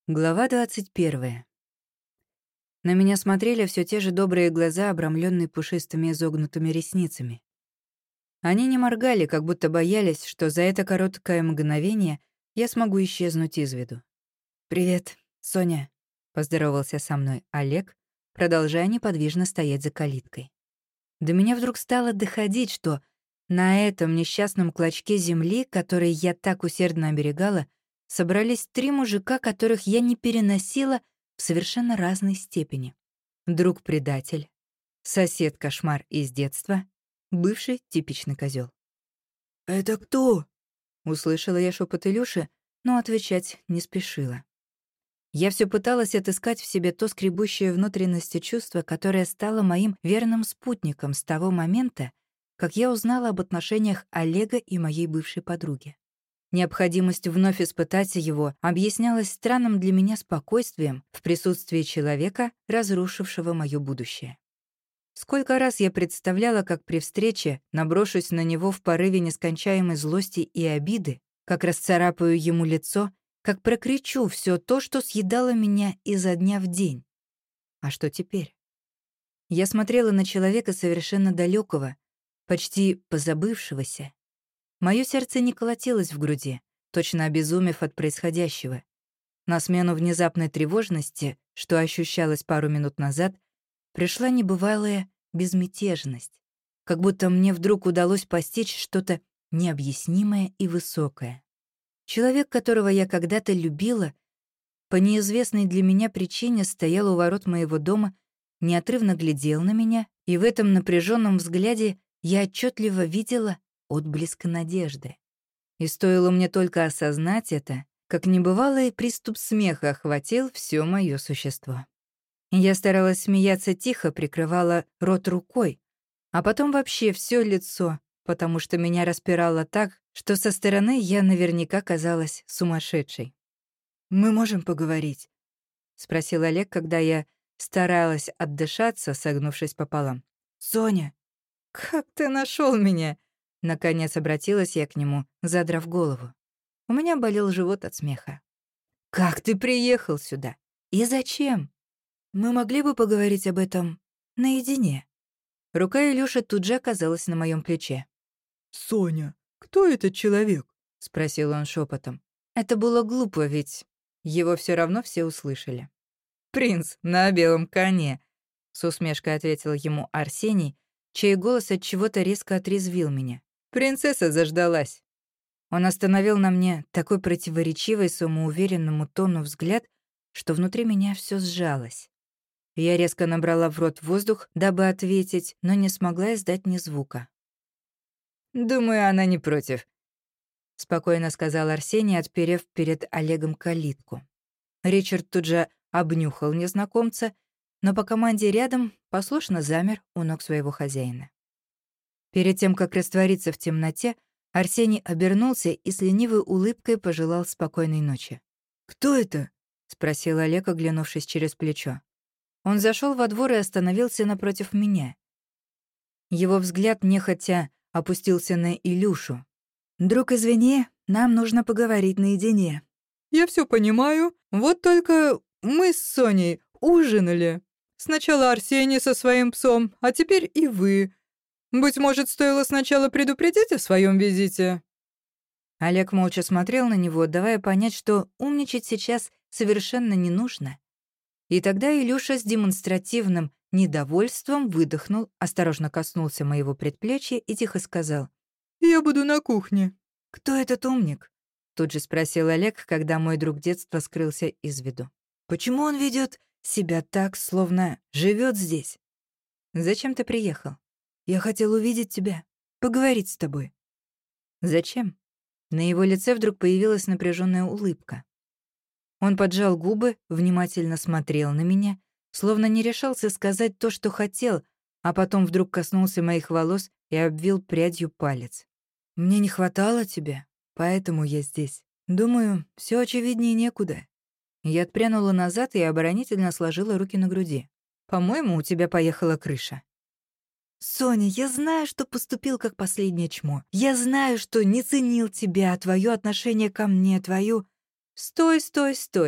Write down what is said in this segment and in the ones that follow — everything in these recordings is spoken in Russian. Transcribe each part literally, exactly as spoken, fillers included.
Глава двадцать первая. На меня смотрели все те же добрые глаза, обрамленные пушистыми изогнутыми ресницами. Они не моргали, как будто боялись, что за это короткое мгновение я смогу исчезнуть из виду. «Привет, Соня», — поздоровался со мной Олег, продолжая неподвижно стоять за калиткой. До меня вдруг стало доходить, что на этом несчастном клочке земли, который я так усердно оберегала, собрались три мужика, которых я не переносила в совершенно разной степени. Друг-предатель, сосед-кошмар из детства, бывший типичный козел. «Это кто?» — услышала я шепот Илюши, но отвечать не спешила. Я все пыталась отыскать в себе то скребущее внутренности чувство, которое стало моим верным спутником с того момента, как я узнала об отношениях Олега и моей бывшей подруги. Необходимость вновь испытать его объяснялась странным для меня спокойствием в присутствии человека, разрушившего моё будущее. Сколько раз я представляла, как при встрече наброшусь на него в порыве нескончаемой злости и обиды, как расцарапаю ему лицо, как прокричу всё то, что съедало меня изо дня в день. А что теперь? Я смотрела на человека совершенно далёкого, почти позабывшегося. Моё сердце не колотилось в груди, точно обезумев от происходящего. На смену внезапной тревожности, что ощущалось пару минут назад, пришла небывалая безмятежность, как будто мне вдруг удалось постичь что-то необъяснимое и высокое. Человек, которого я когда-то любила, по неизвестной для меня причине стоял у ворот моего дома, неотрывно глядел на меня, и в этом напряженном взгляде я отчетливо видела отблеск надежды. И стоило мне только осознать это, как небывалый приступ смеха охватил все мое существо. Я старалась смеяться тихо, прикрывала рот рукой, а потом вообще все лицо, потому что меня распирало так, что со стороны я наверняка казалась сумасшедшей. «Мы можем поговорить?» — спросил Олег, когда я старалась отдышаться, согнувшись пополам. «Соня!» «Как ты нашел меня?» Наконец обратилась я к нему, задрав голову. У меня болел живот от смеха. «Как ты приехал сюда? И зачем?» «Мы могли бы поговорить об этом наедине?» Рука Илюши тут же оказалась на моем плече. «Соня, кто этот человек?» — спросил он шепотом. Это было глупо, ведь его все равно все услышали. «Принц на белом коне», — с усмешкой ответил ему Арсений, чей голос от чего-то резко отрезвил меня. «Принцесса заждалась». Он остановил на мне такой противоречивый самоуверенному тону взгляд, что внутри меня все сжалось. Я резко набрала в рот воздух, дабы ответить, но не смогла издать ни звука. «Думаю, она не против», — спокойно сказал Арсений, отперев перед Олегом калитку. Ричард тут же обнюхал незнакомца, но по команде рядом послушно замер у ног своего хозяина. Перед тем, как раствориться в темноте, Арсений обернулся и с ленивой улыбкой пожелал спокойной ночи. «Кто это?» — спросил Олег, оглянувшись через плечо. Он зашел во двор и остановился напротив меня. Его взгляд нехотя опустился на Илюшу. «Друг, извини, нам нужно поговорить наедине». «Я все понимаю, вот только мы с Соней ужинали. Сначала Арсений со своим псом, а теперь и вы. Быть может, стоило сначала предупредить о своем визите?» Олег молча смотрел на него, давая понять, что умничать сейчас совершенно не нужно. И тогда Илюша с демонстративным недовольством выдохнул, осторожно коснулся моего предплечья и тихо сказал: «Я буду на кухне». «Кто этот умник?» — тут же спросил Олег, когда мой друг детства скрылся из виду. «Почему он ведет себя так, словно живет здесь?» «Зачем ты приехал?» «Я хотел увидеть тебя, поговорить с тобой». «Зачем?» На его лице вдруг появилась напряженная улыбка. Он поджал губы, внимательно смотрел на меня, словно не решался сказать то, что хотел, а потом вдруг коснулся моих волос и обвил прядью палец. «Мне не хватало тебя, поэтому я здесь. Думаю, все очевиднее некуда». Я отпрянула назад и оборонительно сложила руки на груди. «По-моему, у тебя поехала крыша». «Соня, я знаю, что поступил как последнее чмо. Я знаю, что не ценил тебя, твое отношение ко мне, твою...» «Стой, стой, стой!»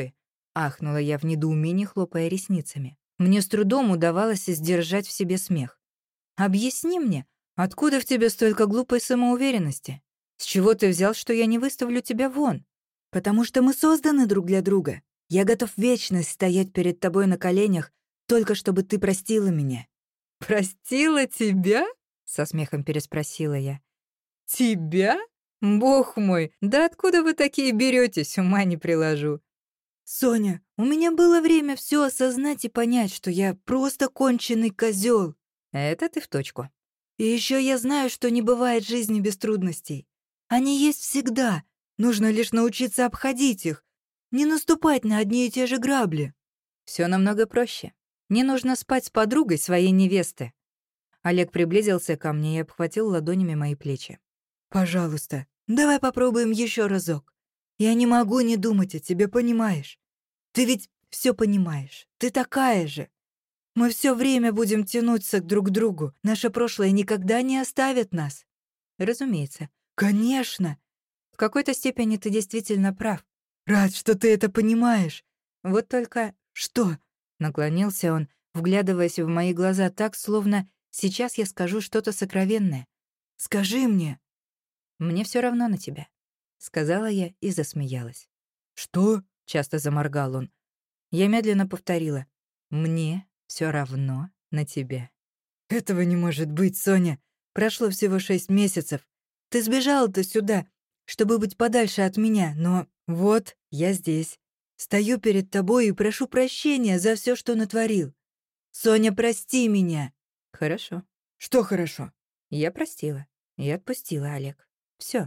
— ахнула я в недоумении, хлопая ресницами. Мне с трудом удавалось сдержать в себе смех. «Объясни мне, откуда в тебе столько глупой самоуверенности? С чего ты взял, что я не выставлю тебя вон?» «Потому что мы созданы друг для друга. Я готов вечность стоять перед тобой на коленях, только чтобы ты простила меня». «Простила тебя?» — со смехом переспросила я. «Тебя? Бог мой, да откуда вы такие беретесь, ума не приложу». «Соня, у меня было время все осознать и понять, что я просто конченый козел. Это ты в точку. И еще я знаю, что не бывает жизни без трудностей. Они есть всегда. Нужно лишь научиться обходить их, не наступать на одни и те же грабли». Все намного проще. Не нужно спать с подругой своей невесты. Олег приблизился ко мне и обхватил ладонями мои плечи. «Пожалуйста, давай попробуем еще разок. Я не могу не думать о тебе, понимаешь? Ты ведь все понимаешь. Ты такая же. Мы все время будем тянуться друг к другу. Наше прошлое никогда не оставит нас». Разумеется. «Конечно. В какой-то степени ты действительно прав. Рад, что ты это понимаешь. Вот только...» «Что?» — наклонился он, вглядываясь в мои глаза так, словно сейчас я скажу что-то сокровенное. «Скажи мне». «Мне все равно на тебя», — сказала я и засмеялась. «Что?» — часто заморгал он. Я медленно повторила. «Мне все равно на тебя». «Этого не может быть, Соня. Прошло всего шесть месяцев. Ты сбежала-то сюда, чтобы быть подальше от меня, но вот я здесь. Стою перед тобой и прошу прощения за все, что натворил. Соня, прости меня». «Хорошо». «Что хорошо?» Я простила и отпустила, Олег. Все.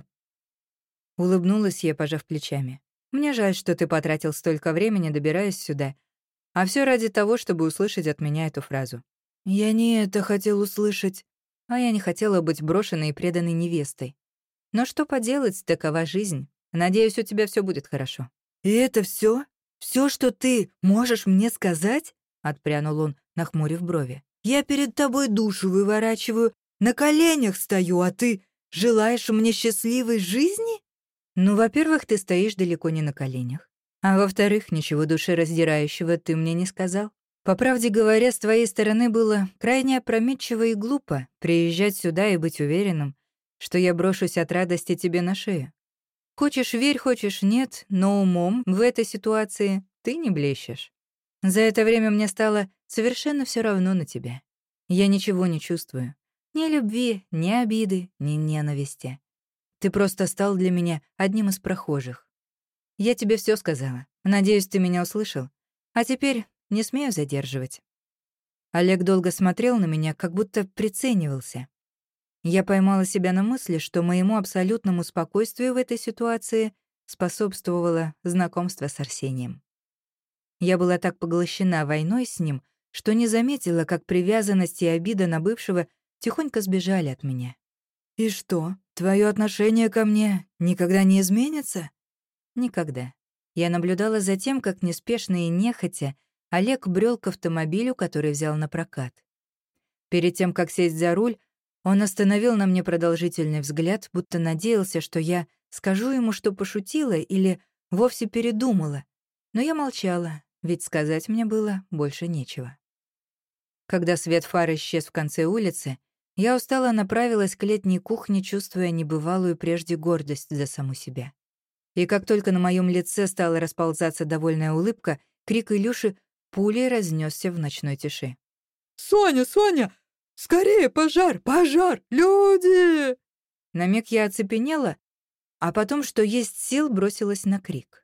Улыбнулась я, пожав плечами. «Мне жаль, что ты потратил столько времени, добираясь сюда. А все ради того, чтобы услышать от меня эту фразу. «Я не это хотел услышать». А я не хотела быть брошенной и преданной невестой. Но что поделать, такова жизнь. Надеюсь, у тебя все будет хорошо». «И это все? Все, что ты можешь мне сказать?» — отпрянул он, нахмурив брови. «Я перед тобой душу выворачиваю, на коленях стою, а ты желаешь мне счастливой жизни?» «Ну, во-первых, ты стоишь далеко не на коленях. А во-вторых, ничего душераздирающего ты мне не сказал. По правде говоря, с твоей стороны было крайне опрометчиво и глупо приезжать сюда и быть уверенным, что я брошусь от радости тебе на шею. Хочешь — верь, хочешь — нет, но умом в этой ситуации ты не блещешь. За это время мне стало совершенно все равно на тебя. Я ничего не чувствую. Ни любви, ни обиды, ни ненависти. Ты просто стал для меня одним из прохожих. Я тебе все сказала. Надеюсь, ты меня услышал. А теперь не смею задерживать». Олег долго смотрел на меня, как будто приценивался. Я поймала себя на мысли, что моему абсолютному спокойствию в этой ситуации способствовало знакомство с Арсением. Я была так поглощена войной с ним, что не заметила, как привязанность и обида на бывшего тихонько сбежали от меня. «И что, твое отношение ко мне никогда не изменится?» Никогда. Я наблюдала за тем, как неспешно и нехотя Олег брел к автомобилю, который взял на прокат. Перед тем, как сесть за руль, он остановил на мне продолжительный взгляд, будто надеялся, что я скажу ему, что пошутила или вовсе передумала. Но я молчала, ведь сказать мне было больше нечего. Когда свет фар исчез в конце улицы, я устало направилась к летней кухне, чувствуя небывалую прежде гордость за саму себя. И как только на моем лице стала расползаться довольная улыбка, крик Илюши пулей разнесся в ночной тиши. «Соня, Соня! Скорее, пожар! Пожар! Люди!» На миг я оцепенела, а потом, что есть сил, бросилась на крик.